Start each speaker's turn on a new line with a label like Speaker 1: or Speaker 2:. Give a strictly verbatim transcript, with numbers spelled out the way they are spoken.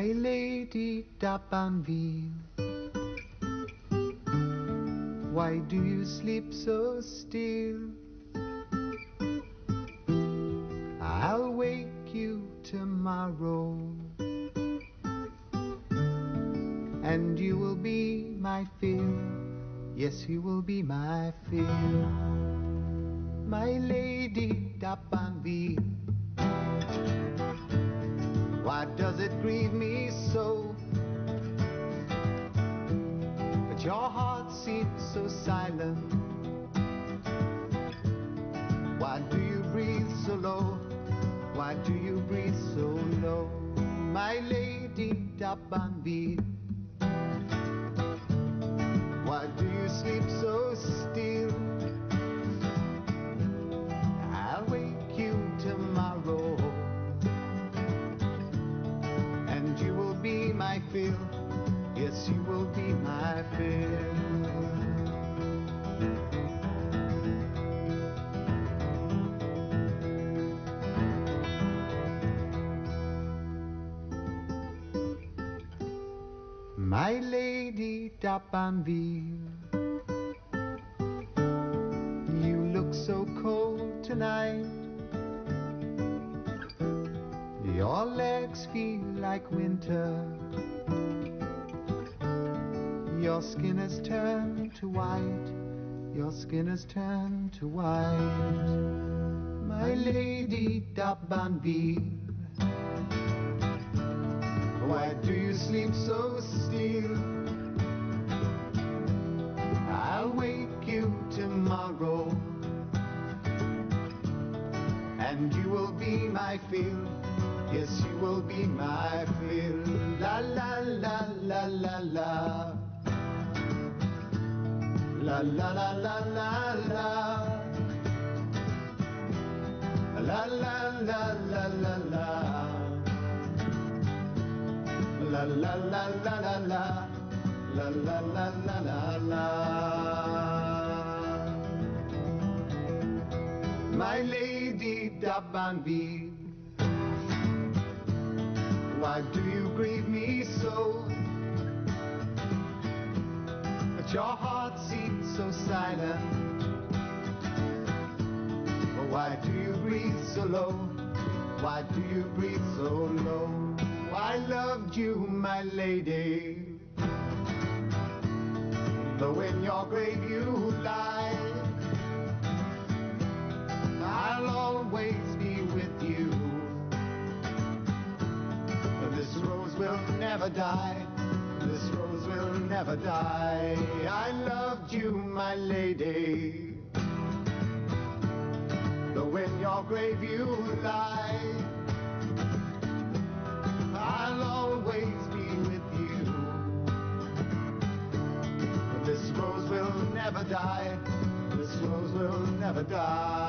Speaker 1: My lady d'Abanville, why do you sleep so still? I'll wake you tomorrow, and you will be my fill. Yes, you will be my fill. My lady d'Abanville, why does it grieve me so that your heart seems so silent? Why do you breathe so low? Why do you breathe so low? My lady d'Abanville, why do you sleep so still? I'll wake you tomorrow, and you will be my fill. Yes, you will be my fill. My lady d'Abanville, you look so cold tonight. Your legs feel like winter. Your skin has turned to white. Your skin has turned to white. My lady d'Abanville, why do you sleep so still? I'll wake you tomorrow, and you will be my fill. Yes, you will be my fill. La la la la la la. La la la la la la. La la la la la la. La la la la la la. La la la la la la. My lady d'Abanville, why do you grieve me so that your heart seems so silent? Why do you breathe so low? Why do you breathe so low? I loved you, my lady, though in your grave you lie, I'll always be with you. This rose will never die. This rose will never die. I loved you, my lady, though in your grave you lie, I'll always be with you. This rose will never die. This rose will never die.